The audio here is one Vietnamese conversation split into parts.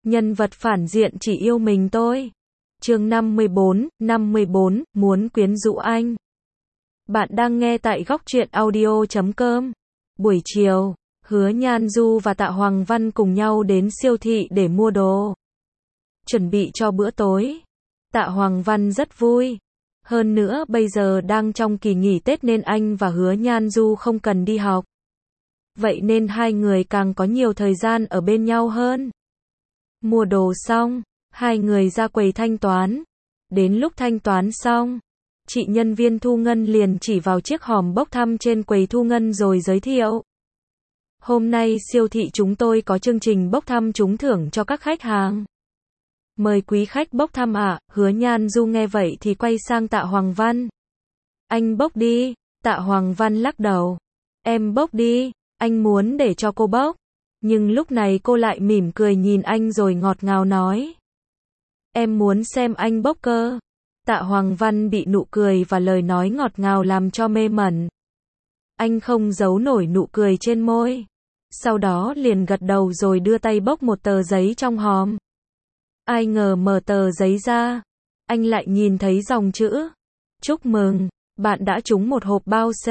Nhân vật phản diện chỉ yêu mình tôi. Chương 54, muốn quyến rũ anh. Bạn đang nghe tại góc truyện audio.com. Buổi chiều, Hứa Nhan Du và Tạ Hoàng Văn cùng nhau đến siêu thị để mua đồ, chuẩn bị cho bữa tối. Tạ Hoàng Văn rất vui. Hơn nữa bây giờ đang trong kỳ nghỉ Tết nên anh và Hứa Nhan Du không cần đi học. Vậy nên hai người càng có nhiều thời gian ở bên nhau hơn. Mua đồ xong, hai người ra quầy thanh toán. Đến lúc thanh toán xong, chị nhân viên thu ngân liền chỉ vào chiếc hòm bốc thăm trên quầy thu ngân rồi giới thiệu. Hôm nay siêu thị chúng tôi có chương trình bốc thăm trúng thưởng cho các khách hàng. Mời quý khách bốc thăm ạ. Hứa Nhan Du nghe vậy thì quay sang Tạ Hoàng Văn. Anh bốc đi. Tạ Hoàng Văn lắc đầu. Em bốc đi, anh muốn để cho cô bốc. Nhưng lúc này cô lại mỉm cười nhìn anh rồi ngọt ngào nói. Em muốn xem anh bốc cơ. Tạ Hoàng Văn bị nụ cười và lời nói ngọt ngào làm cho mê mẩn. Anh không giấu nổi nụ cười trên môi. Sau đó liền gật đầu rồi đưa tay bốc một tờ giấy trong hòm. Ai ngờ mở tờ giấy ra, anh lại nhìn thấy dòng chữ. Chúc mừng, bạn đã trúng một hộp bao C.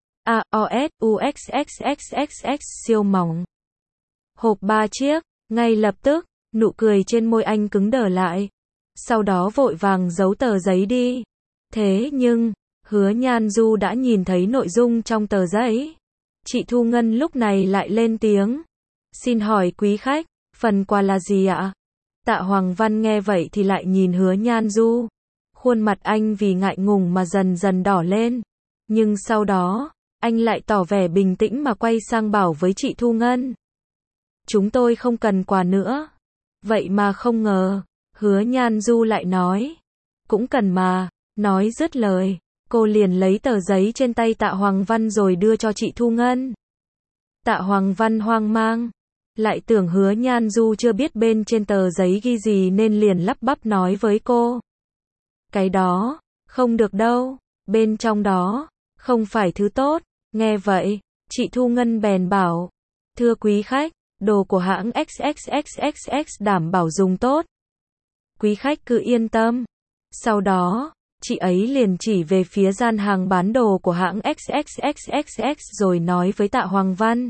AOSUXXXXX siêu mỏng. Hộp 3 chiếc, ngay lập tức, nụ cười trên môi anh cứng đờ lại. Sau đó vội vàng giấu tờ giấy đi. Thế nhưng, Hứa Nhan Du đã nhìn thấy nội dung trong tờ giấy. Chị Thu Ngân lúc này lại lên tiếng. Xin hỏi quý khách, phần quà là gì ạ? Tạ Hoàng Văn nghe vậy thì lại nhìn Hứa Nhan Du. Khuôn mặt anh vì ngại ngùng mà dần dần đỏ lên. Nhưng sau đó, anh lại tỏ vẻ bình tĩnh mà quay sang bảo với chị Thu Ngân. Chúng tôi không cần quà nữa. Vậy mà không ngờ, Hứa Nhan Du lại nói. Cũng cần mà. Nói dứt lời, cô liền lấy tờ giấy trên tay Tạ Hoàng Văn rồi đưa cho chị Thu Ngân. Tạ Hoàng Văn hoang mang. Lại tưởng Hứa Nhan Du chưa biết bên trên tờ giấy ghi gì nên liền lắp bắp nói với cô. Cái đó, không được đâu. Bên trong đó, không phải thứ tốt. Nghe vậy, chị Thu Ngân bèn bảo. Thưa quý khách, đồ của hãng XXXXX đảm bảo dùng tốt. Quý khách cứ yên tâm. Sau đó, chị ấy liền chỉ về phía gian hàng bán đồ của hãng XXXXX rồi nói với Tạ Hoàng Văn.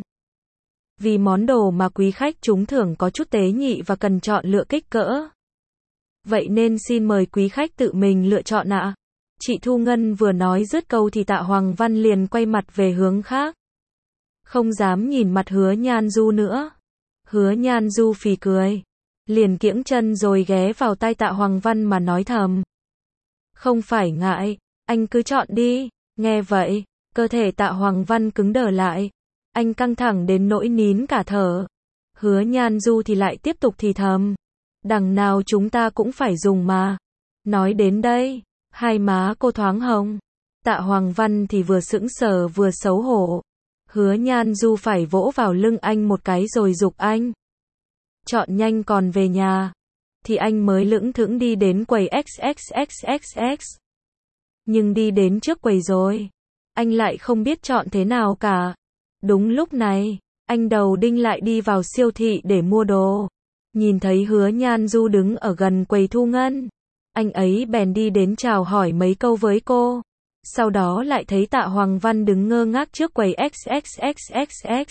Vì món đồ mà quý khách trúng thưởng có chút tế nhị và cần chọn lựa kích cỡ. Vậy nên xin mời quý khách tự mình lựa chọn ạ. Chị Thu Ngân vừa nói dứt câu thì Tạ Hoàng Văn liền quay mặt về hướng khác. Không dám nhìn mặt Hứa Nhan Du nữa. Hứa Nhan Du phì cười. Liền kiễng chân rồi ghé vào tai Tạ Hoàng Văn mà nói thầm. Không phải ngại, anh cứ chọn đi. Nghe vậy, cơ thể Tạ Hoàng Văn cứng đờ lại. Anh căng thẳng đến nỗi nín cả thở. Hứa Nhan Du thì lại tiếp tục thì thầm. Đằng nào chúng ta cũng phải dùng mà. Nói đến đây, hai má cô thoáng hồng. Tạ Hoàng Văn thì vừa sững sờ vừa xấu hổ. Hứa Nhan Du phải vỗ vào lưng anh một cái rồi giục anh. Chọn nhanh còn về nhà. Thì anh mới lững thững đi đến quầy XXXXX. Nhưng đi đến trước quầy rồi, anh lại không biết chọn thế nào cả. Đúng lúc này, anh Đầu Đinh lại đi vào siêu thị để mua đồ. Nhìn thấy Hứa Nhan Du đứng ở gần quầy thu ngân. Anh ấy bèn đi đến chào hỏi mấy câu với cô. Sau đó lại thấy Tạ Hoàng Văn đứng ngơ ngác trước quầy XXXXX.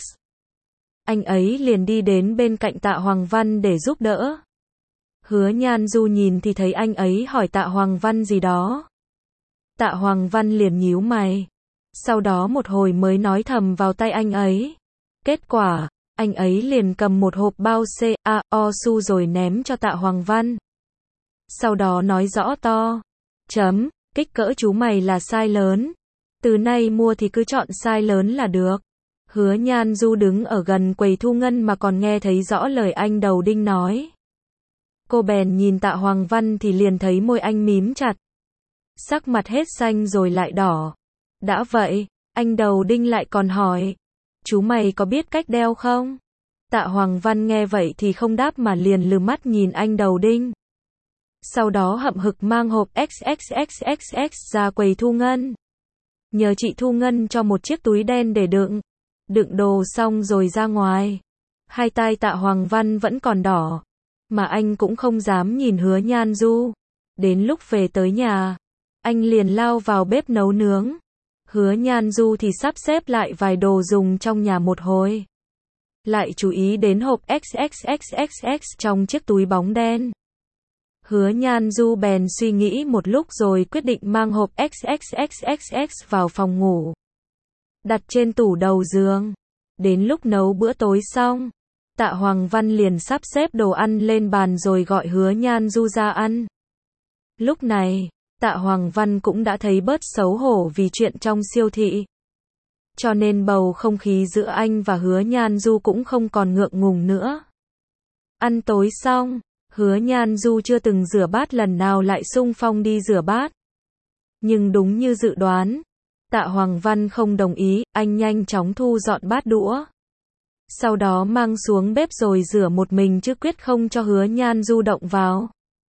Anh ấy liền đi đến bên cạnh Tạ Hoàng Văn để giúp đỡ. Hứa Nhan Du nhìn thì thấy anh ấy hỏi Tạ Hoàng Văn gì đó. Tạ Hoàng Văn liền nhíu mày. Sau đó một hồi mới nói thầm vào tai anh ấy. Kết quả, anh ấy liền cầm một hộp bao CAOSU rồi ném cho Tạ Hoàng Văn. Sau đó nói rõ to. Kích cỡ chú mày là size lớn. Từ nay mua thì cứ chọn size lớn là được. Hứa Nhan Du đứng ở gần quầy thu ngân mà còn nghe thấy rõ lời anh Đầu Đinh nói. Cô bèn nhìn Tạ Hoàng Văn thì liền thấy môi anh mím chặt. Sắc mặt hết xanh rồi lại đỏ. Đã vậy, anh Đầu Đinh lại còn hỏi. Chú mày có biết cách đeo không? Tạ Hoàng Văn nghe vậy thì không đáp mà liền lườm mắt nhìn anh Đầu Đinh. Sau đó hậm hực mang hộp XXXXX ra quầy thu ngân. Nhờ chị Thu Ngân cho một chiếc túi đen để đựng đồ xong rồi ra ngoài. Hai tai Tạ Hoàng Văn vẫn còn đỏ. mà anh cũng không dám nhìn Hứa Nhan Du. Đến lúc về tới nhà, anh liền lao vào bếp nấu nướng. Hứa Nhan Du thì sắp xếp lại vài đồ dùng trong nhà một hồi. Lại chú ý đến hộp XXXXX trong chiếc túi bóng đen. Hứa Nhan Du bèn suy nghĩ một lúc rồi quyết định mang hộp XXXXX vào phòng ngủ, đặt trên tủ đầu giường. Đến lúc nấu bữa tối xong, Tạ Hoàng Văn liền sắp xếp đồ ăn lên bàn rồi gọi Hứa Nhan Du ra ăn. Lúc này, Tạ Hoàng Văn cũng đã thấy bớt xấu hổ vì chuyện trong siêu thị. Cho nên bầu không khí giữa anh và Hứa Nhan Du cũng không còn ngượng ngùng nữa. Ăn tối xong, Hứa Nhan Du chưa từng rửa bát lần nào lại xung phong đi rửa bát. Nhưng đúng như dự đoán, Tạ Hoàng Văn không đồng ý, anh nhanh chóng thu dọn bát đũa. Sau đó mang xuống bếp rồi rửa một mình chứ quyết không cho Hứa Nhan Du động vào.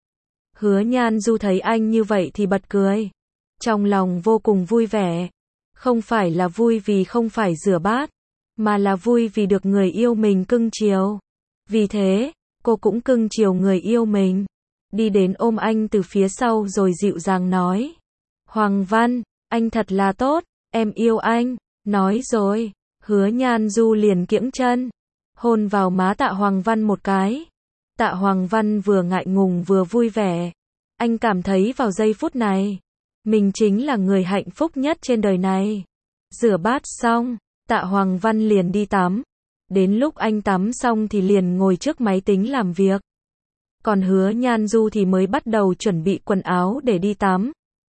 Hứa Nhan Du thấy anh như vậy thì bật cười. Trong lòng vô cùng vui vẻ. Không phải là vui vì không phải rửa bát, mà là vui vì được người yêu mình cưng chiều. Vì thế, cô cũng cưng chiều người yêu mình. Đi đến ôm anh từ phía sau rồi dịu dàng nói. Hoàng Văn, anh thật là tốt, em yêu anh. Nói rồi, Hứa Nhan Du liền kiễng chân, hôn vào má Tạ Hoàng Văn một cái. Tạ Hoàng Văn vừa ngại ngùng vừa vui vẻ. Anh cảm thấy vào giây phút này, mình chính là người hạnh phúc nhất trên đời này. Rửa bát xong, Tạ Hoàng Văn liền đi tắm. Đến lúc anh tắm xong thì liền ngồi trước máy tính làm việc. Còn Hứa Nhan Du thì mới bắt đầu chuẩn bị quần áo để đi tắm.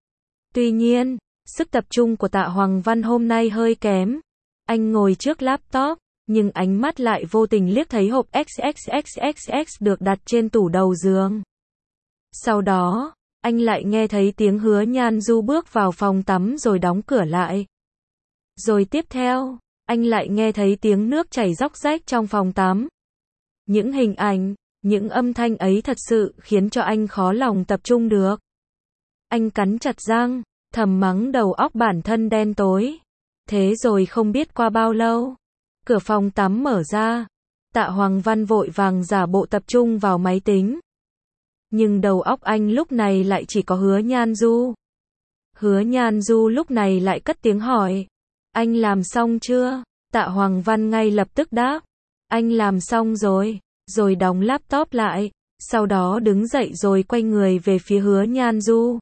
Tuy nhiên, sức tập trung của Tạ Hoàng Văn hôm nay hơi kém. Anh ngồi trước laptop, nhưng ánh mắt lại vô tình liếc thấy hộp XXXXX được đặt trên tủ đầu giường. Sau đó, anh lại nghe thấy tiếng Hứa Nhan Du bước vào phòng tắm rồi đóng cửa lại. Rồi tiếp theo, anh lại nghe thấy tiếng nước chảy róc rách trong phòng tắm. Những hình ảnh, những âm thanh ấy thật sự khiến cho anh khó lòng tập trung được. Anh cắn chặt răng, thầm mắng đầu óc bản thân đen tối. Thế rồi không biết qua bao lâu, cửa phòng tắm mở ra. Tạ Hoàng Văn vội vàng giả bộ tập trung vào máy tính. Nhưng đầu óc anh lúc này lại chỉ có Hứa Nhan Du. Hứa Nhan Du lúc này lại cất tiếng hỏi. Anh làm xong chưa? Tạ Hoàng Văn ngay lập tức đáp. Anh làm xong rồi. Rồi đóng laptop lại. Sau đó đứng dậy rồi quay người về phía Hứa Nhan Du.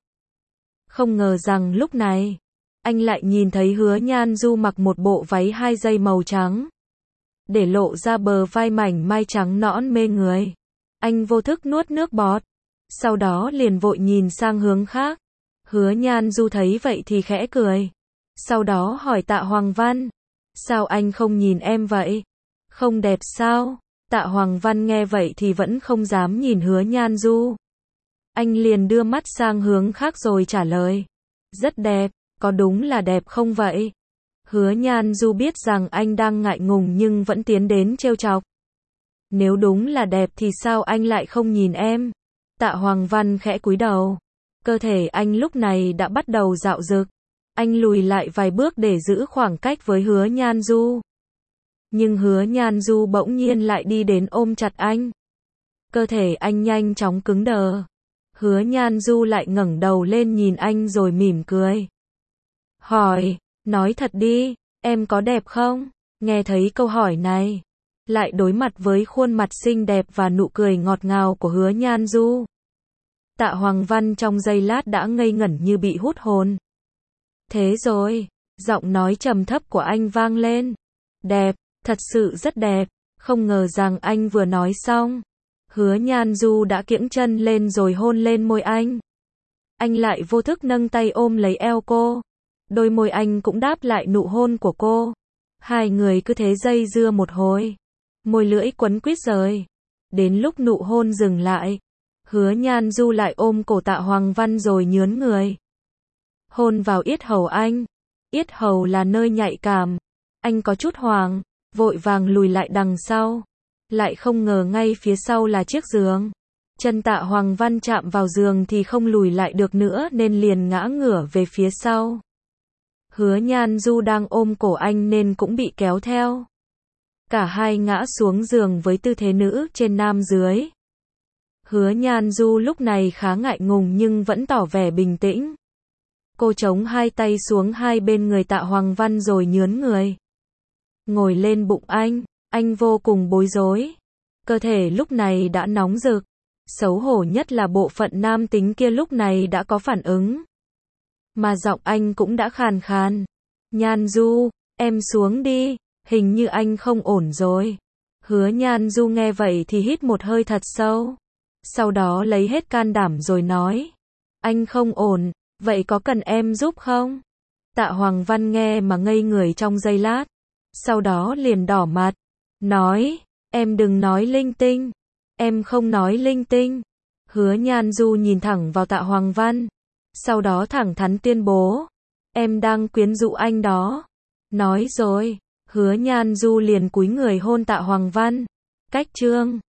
Không ngờ rằng lúc này, anh lại nhìn thấy Hứa Nhan Du mặc một bộ váy 2 dây màu trắng, để lộ ra bờ vai mảnh mai trắng nõn mê người. Anh vô thức nuốt nước bọt, sau đó liền vội nhìn sang hướng khác. Hứa Nhan Du thấy vậy thì khẽ cười. Sau đó hỏi Tạ Hoàng Văn, sao anh không nhìn em vậy? Không đẹp sao? Tạ Hoàng Văn nghe vậy thì vẫn không dám nhìn Hứa Nhan Du. Anh liền đưa mắt sang hướng khác rồi trả lời. Rất đẹp, có đúng là đẹp không vậy? Hứa Nhan Du biết rằng anh đang ngại ngùng nhưng vẫn tiến đến trêu chọc. Nếu đúng là đẹp thì sao anh lại không nhìn em? Tạ Hoàng Văn khẽ cúi đầu. Cơ thể anh lúc này đã bắt đầu dạo dực. Anh lùi lại vài bước để giữ khoảng cách với Hứa Nhan Du. Nhưng Hứa Nhan Du bỗng nhiên lại đi đến ôm chặt anh. Cơ thể anh nhanh chóng cứng đờ. Hứa Nhan Du lại ngẩng đầu lên nhìn anh rồi mỉm cười. Hỏi, nói thật đi, em có đẹp không? Nghe thấy câu hỏi này, lại đối mặt với khuôn mặt xinh đẹp và nụ cười ngọt ngào của Hứa Nhan Du. Tạ Hoàng Văn trong giây lát đã ngây ngẩn như bị hút hồn. Thế rồi, giọng nói trầm thấp của anh vang lên. Đẹp, thật sự rất đẹp. Không ngờ rằng anh vừa nói xong, Hứa Nhan Du đã kiễng chân lên rồi hôn lên môi anh. Anh lại vô thức nâng tay ôm lấy eo cô. Đôi môi anh cũng đáp lại nụ hôn của cô. Hai người cứ thế dây dưa một hồi. Môi lưỡi quấn quýt rời. Đến lúc nụ hôn dừng lại, Hứa Nhan Du lại ôm cổ Tạ Hoàng Văn rồi nhướn người. Hôn vào yết hầu anh. Yết hầu là nơi nhạy cảm. Anh có chút hoảng, vội vàng lùi lại đằng sau. Lại không ngờ ngay phía sau là chiếc giường. Chân Tạ Hoàng Văn chạm vào giường thì không lùi lại được nữa nên liền ngã ngửa về phía sau. Hứa Nhan Du đang ôm cổ anh nên cũng bị kéo theo. Cả hai ngã xuống giường với tư thế nữ trên nam dưới. Hứa Nhan Du lúc này khá ngại ngùng nhưng vẫn tỏ vẻ bình tĩnh. Cô chống hai tay xuống hai bên người Tạ Hoàng Văn rồi nhướn người. Ngồi lên bụng anh vô cùng bối rối. Cơ thể lúc này đã nóng rực. Xấu hổ nhất là bộ phận nam tính kia lúc này đã có phản ứng. Mà giọng anh cũng đã khàn khàn. Nhan Du, em xuống đi, hình như anh không ổn rồi. Hứa Nhan Du nghe vậy thì hít một hơi thật sâu. Sau đó lấy hết can đảm rồi nói. Anh không ổn, vậy có cần em giúp không? Tạ Hoàng Văn nghe mà ngây người trong giây lát. Sau đó liền đỏ mặt. Nói, em đừng nói linh tinh. Em không nói linh tinh. Hứa Nhan Du nhìn thẳng vào Tạ Hoàng Văn. Sau đó thẳng thắn tuyên bố. Em đang quyến rũ anh đó. Nói rồi, Hứa Nhan Du liền cúi người hôn Tạ Hoàng Văn. Cách chương